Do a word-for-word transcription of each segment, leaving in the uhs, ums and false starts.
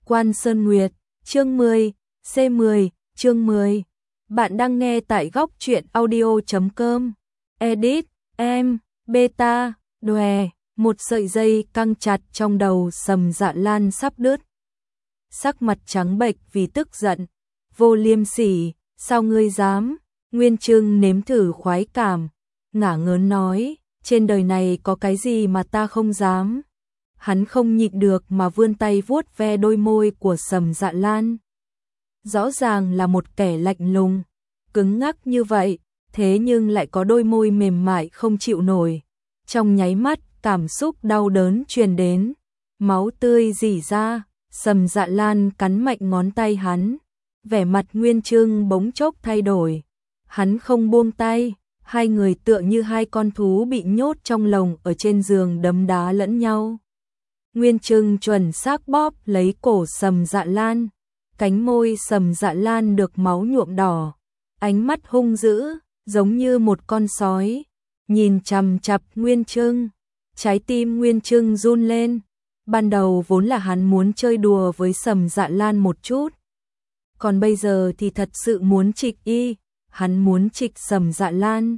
Quan Sơn Nguyệt, chương mười, C mười, chương mười. Bạn đang nghe tại góc truyện audio chấm com. Edit, em, beta, đòe, một sợi dây căng chặt trong đầu Sầm Dạ Lan sắp đứt. Sắc mặt trắng bệch vì tức giận, vô liêm sỉ, sao ngươi dám? Nguyên Trưng nếm thử khoái cảm, ngả ngớn nói, trên đời này có cái gì mà ta không dám? Hắn không nhịn được mà vươn tay vuốt ve đôi môi của Sầm Dạ Lan. Rõ ràng là một kẻ lạnh lùng, cứng ngắc như vậy, thế nhưng lại có đôi môi mềm mại không chịu nổi. Trong nháy mắt, cảm xúc đau đớn truyền đến, máu tươi rỉ ra, Sầm Dạ Lan cắn mạnh ngón tay hắn. Vẻ mặt Nguyên Trưng bỗng chốc thay đổi. Hắn không buông tay, hai người tựa như hai con thú bị nhốt trong lồng ở trên giường đấm đá lẫn nhau. Nguyên Trưng chuẩn xác bóp lấy cổ Sầm Dạ Lan, cánh môi Sầm Dạ Lan được máu nhuộm đỏ, ánh mắt hung dữ, giống như một con sói, nhìn chằm chằm Nguyên Trưng. Trái tim Nguyên Trưng run lên, ban đầu vốn là hắn muốn chơi đùa với Sầm Dạ Lan một chút, còn bây giờ thì thật sự muốn trịch y, hắn muốn trịch Sầm Dạ Lan.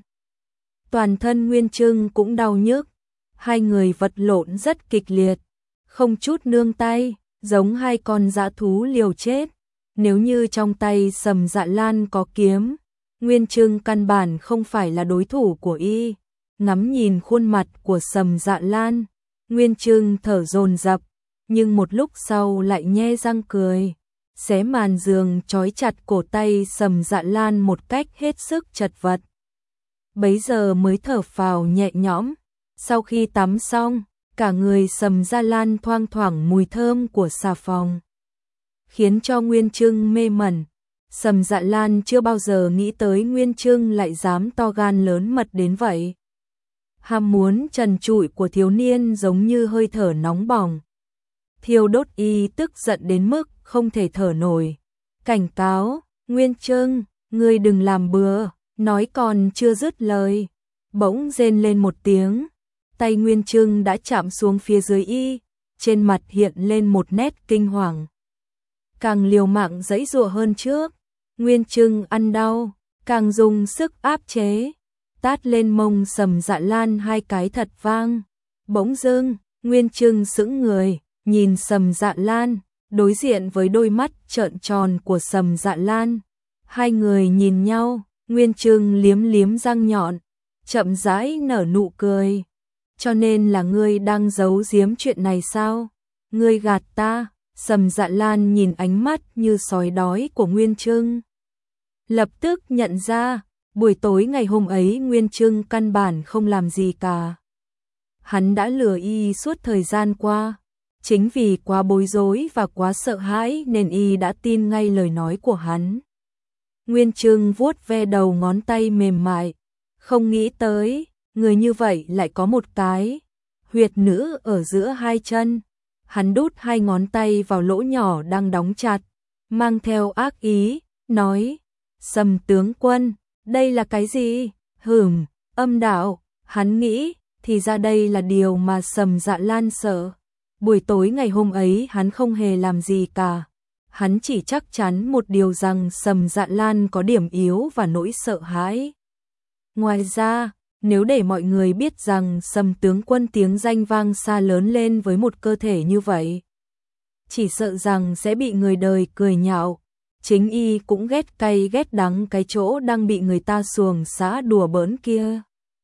Toàn thân Nguyên Trưng cũng đau nhức, hai người vật lộn rất kịch liệt, không chút nương tay, giống hai con dã thú liều chết. Nếu như trong tay Sầm Dạ Lan có kiếm, Nguyên Trưng căn bản không phải là đối thủ của y. Ngắm nhìn khuôn mặt của Sầm Dạ Lan, Nguyên Trưng thở dồn dập, nhưng một lúc sau lại nhe răng cười, xé màn giường trói chặt cổ tay Sầm Dạ Lan một cách hết sức chật vật. Bấy giờ mới thở phào nhẹ nhõm. Sau khi tắm xong, cả người Sầm Dạ Lan thoang thoảng mùi thơm của xà phòng, khiến cho Nguyên Trưng mê mẩn. Sầm Dạ Lan chưa bao giờ nghĩ tới Nguyên Trưng lại dám to gan lớn mật đến vậy. Ham muốn trần trụi của thiếu niên giống như hơi thở nóng bỏng, thiêu đốt y tức giận đến mức không thể thở nổi. Cảnh cáo, Nguyên Trưng, ngươi đừng làm bừa. Nói còn chưa dứt lời, bỗng rên lên một tiếng, tay Nguyên Trưng đã chạm xuống phía dưới y, trên mặt hiện lên một nét kinh hoàng. Càng liều mạng giãy giụa hơn trước, Nguyên Trưng ăn đau, càng dùng sức áp chế, tát lên mông Sầm Dạ Lan hai cái thật vang. Bỗng dưng, Nguyên Trưng sững người, nhìn Sầm Dạ Lan, đối diện với đôi mắt trợn tròn của Sầm Dạ Lan. Hai người nhìn nhau, Nguyên Trưng liếm liếm răng nhọn, chậm rãi nở nụ cười. Cho nên là ngươi đang giấu giếm chuyện này sao? Ngươi gạt ta? Sầm Dạ Lan nhìn ánh mắt như sói đói của Nguyên Trưng, lập tức nhận ra, buổi tối ngày hôm ấy Nguyên Trưng căn bản không làm gì cả. Hắn đã lừa y suốt thời gian qua, chính vì quá bối rối và quá sợ hãi nên y đã tin ngay lời nói của hắn. Nguyên Trưng vuốt ve đầu ngón tay mềm mại, không nghĩ tới, người như vậy lại có một cái huyệt nữ ở giữa hai chân. Hắn đút hai ngón tay vào lỗ nhỏ đang đóng chặt, mang theo ác ý, nói, Sầm tướng quân, đây là cái gì? Hửm, âm đạo. Hắn nghĩ, thì ra đây là điều mà Sầm Dạ Lan sợ. Buổi tối ngày hôm ấy hắn không hề làm gì cả. Hắn chỉ chắc chắn một điều rằng Sầm Dạ Lan có điểm yếu và nỗi sợ hãi. Ngoài ra, nếu để mọi người biết rằng Sầm tướng quân tiếng danh vang xa lớn lên với một cơ thể như vậy, chỉ sợ rằng sẽ bị người đời cười nhạo. Chính y cũng ghét cay ghét đắng cái chỗ đang bị người ta xuồng xã đùa bỡn kia.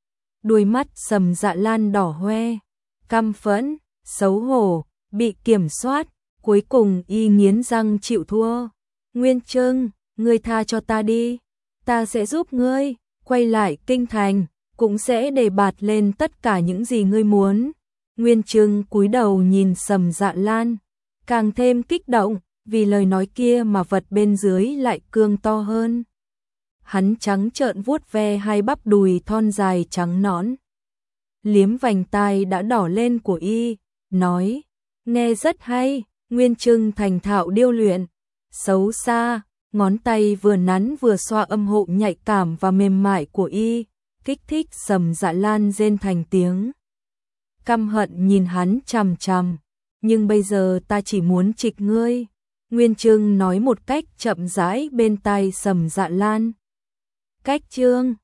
Đôi mắt Sầm Dạ Lan đỏ hoe, căm phẫn, xấu hổ, bị kiểm soát, cuối cùng y nghiến răng chịu thua. Nguyên Trưng, ngươi tha cho ta đi, ta sẽ giúp ngươi quay lại kinh thành, cũng sẽ đề bạt lên tất cả những gì ngươi muốn. Nguyên Trưng cúi đầu nhìn Sầm Dạ Lan, càng thêm kích động, vì lời nói kia mà vật bên dưới lại cương to hơn. Hắn trắng trợn vuốt ve hai bắp đùi thon dài trắng nõn, liếm vành tai đã đỏ lên của y, nói, nghe rất hay. Nguyên Trưng thành thạo điêu luyện, xấu xa, ngón tay vừa nắn vừa xoa âm hộ nhạy cảm và mềm mại của y, kích thích Sầm Dạ Lan rên thành tiếng. Căm hận nhìn hắn chằm chằm, nhưng bây giờ ta chỉ muốn trịch ngươi, Nguyên Trưng nói một cách chậm rãi bên tai Sầm Dạ Lan. Cách chương